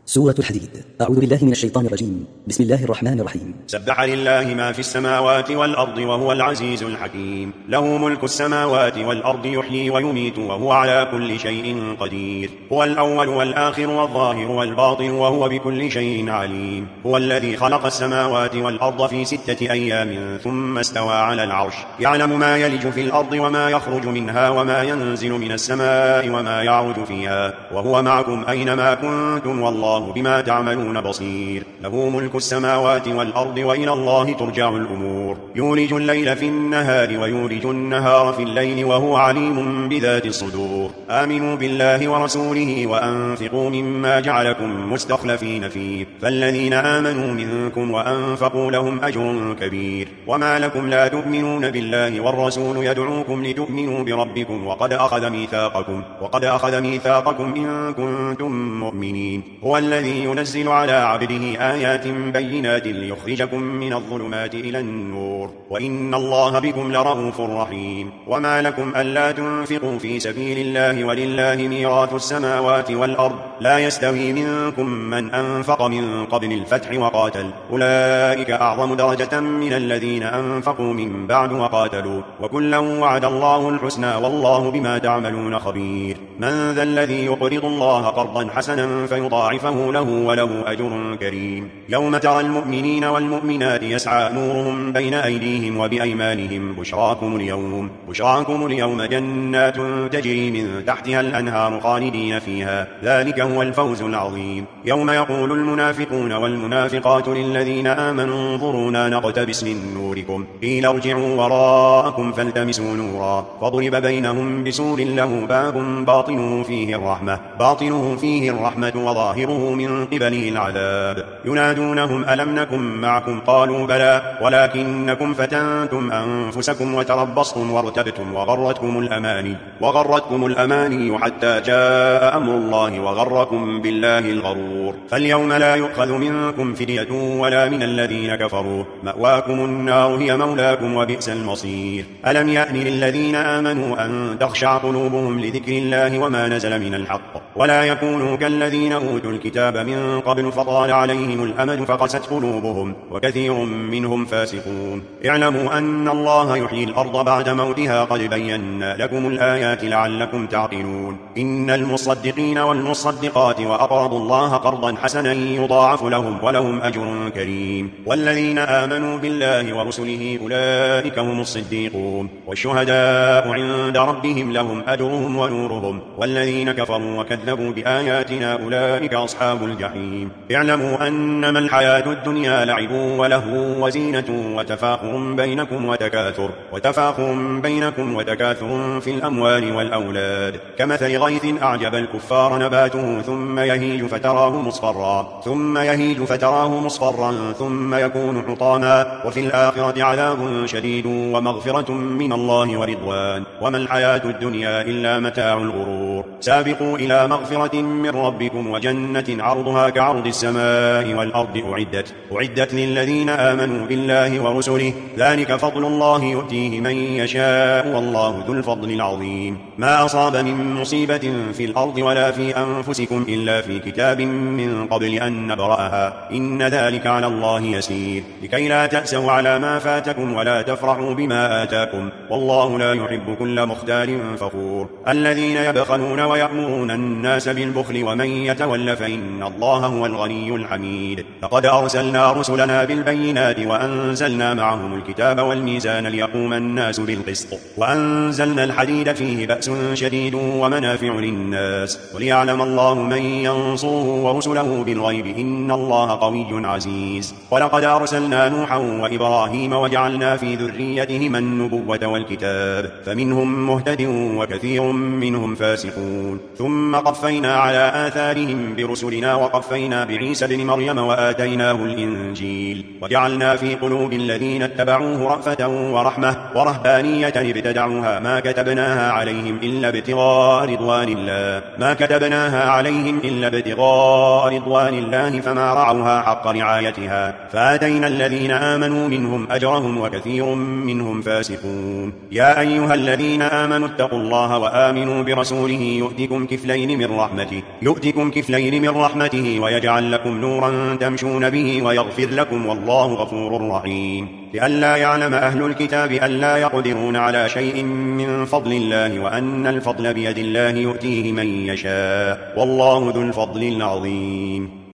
سورة الحديد. أعوذ بالله من الشيطان الرجيم. بسم الله الرحمن الرحيم. سبح لله ما في السماوات والأرض وهو العزيز الحكيم. له ملك السماوات والأرض يحيي ويميت وهو على كل شيء قدير. هو الأول والآخر والظاهر والباطن وهو بكل شيء عليم. هو الذي خلق السماوات والأرض في 6 أيام ثم استوى على العرش. يعلم ما يلج في الأرض وما يخرج منها وما ينزل من السماء وما يعرج فيها وهو معكم أينما كنتم والله بما تعملون بصير. له ملك السماوات والأرض وإلى الله ترجع الأمور. يولج الليل في النهار ويولج النهار في الليل وهو عليم بذات الصدور. آمنوا بالله ورسوله وأنفقوا مما جعلكم مستخلفين فيه فالذين آمنوا منكم وأنفقوا لهم أجر كبير. وما لكم لا تؤمنون بالله والرسول يدعوكم لتؤمنوا بربكم وقد أخذ ميثاقكم إن كنتم مؤمنين. هو الذي ينزل على عبده آيات بينات ليخرجكم من الظلمات إلى النور وإن الله بكم لرءوف رحيم. وما لكم ألا تنفقوا في سبيل الله ولله ميراث السماوات والأرض لا يستوي منكم من أنفق من قبل الفتح وقاتل أولئك أعظم درجة من الذين أنفقوا من بعد وقاتلوا وكلا وعد الله الحسنى والله بما تعملون خبير. من ذا الذي يقرض الله قرضا حسنا فيضاعفه له وله أجر كريم. يوم ترى المؤمنين والمؤمنات يسعى نورهم بين أيديهم وبأيمانهم بشراكم اليوم جنات تجري من تحتها الأنهار خالدين فيها ذلك هو الفوز العظيم. يوم يقول المنافقون والمنافقات للذين آمنوا انظرونا نقتبس من نوركم قيل ارجعوا وراءكم فالتمسوا نورا فضرب بينهم بسور له باب باطنه فيه الرحمة وظاهره من قبله العذاب. ينادونهم ألم نكن معكم قالوا بلى ولكنكم فتنتم أنفسكم وتربصتم وارتبتم وغرتكم الأماني حتى جاء أمر الله وغركم بالله الغرور. فاليوم لا يؤخذ منكم فدية ولا من الذين كفروا مأواكم النار هي مولاكم وبئس المصير. ألم يأن للذين آمنوا أن تخشع قلوبهم لذكر الله وما نزل من الحق ولا يكونوا كالذين أوتوا الكتاب من قبل فطال عليهم الأمد فقست قلوبهم وكثير منهم فاسقون. اعلموا أن الله يحيي الأرض بعد موتها قد بينا لكم الآيات لعلكم تعقلون. إن المصدقين والمصدقات وأقرضوا الله قرضا حسنا يضاعف لهم ولهم أجر كريم. والذين آمنوا بالله ورسله أولئك هم الصديقون والشهداء عند ربهم لهم أجرهم ونورهم. والذين كفروا وكذبوا بآياتنا أولئك أصحاب الجحيم. اعلموا أنما الحياة الدنيا لعب وله وزينة وتفاخر بينكم وتكاثر في الأموال والأولاد كمثل غيث أعجب الكفار نباته ثم يهيج فتراه مصفرا ثم يكون حطاما وفي الآخرة عذاب شديد ومغفرة من الله ورضوان وما الحياة الدنيا إلا متاع الغرور. سابقوا إلى مغفرة من ربكم وجنة عرضها كعرض السماء والأرض أعدت للذين آمنوا بالله ورسله ذلك فضل الله يؤتيه من يشاء والله ذو الفضل العظيم. ما أصاب من مصيبة في الأرض ولا في أنفسكم إلا في كتاب من قبل أن نبرأها إن ذلك على الله يسير. لكي لا تأسوا على ما فاتكم ولا تفرحوا بما آتاكم والله لا يحب كل مختال فخور. الذين يبخلون ويأمرون الناس بالبخل ومن يتول فإن الله هو الغني الحميد. لقد أرسلنا رسلنا بالبينات وأنزلنا معهم الكتاب والميزان ليقوم الناس بالقسط وأنزلنا الحديد فيه بأس شديد ومنافع للناس وليعلم الله من ينصره ورسله بالغيب إن الله قوي عزيز. ولقد أرسلنا نوحا وإبراهيم وجعلنا في ذريتهما النبوة والكتاب فمنهم مهتد وكثير منهم فاسقون. ثم قفينا على آثارهم برسلنا وقفينا بعيسى بن مريم وآتيناه الإنجيل وجعلنا في قلوب الذين اتبعوه رأفة ورحمة ورهبانية ابتدعوها ما كتبناها عليهم إلا ابتغاء رضوان الله فما رعوها حق رعايتها فآتينا الذين آمنوا منهم أجرهم وكثير منهم فاسقون. يا أيها الذين آمنوا اتقوا الله وآمنوا برسوله يؤتكم كفلين من رحمته ويجعل لكم نورا تمشون به ويغفر لكم والله غفور رحيم. لئلا يعلم أهل الكتاب ألا يقدرون على شيء من فضل الله وأن الفضل بيد الله يؤتيه من يشاء والله ذو الفضل العظيم.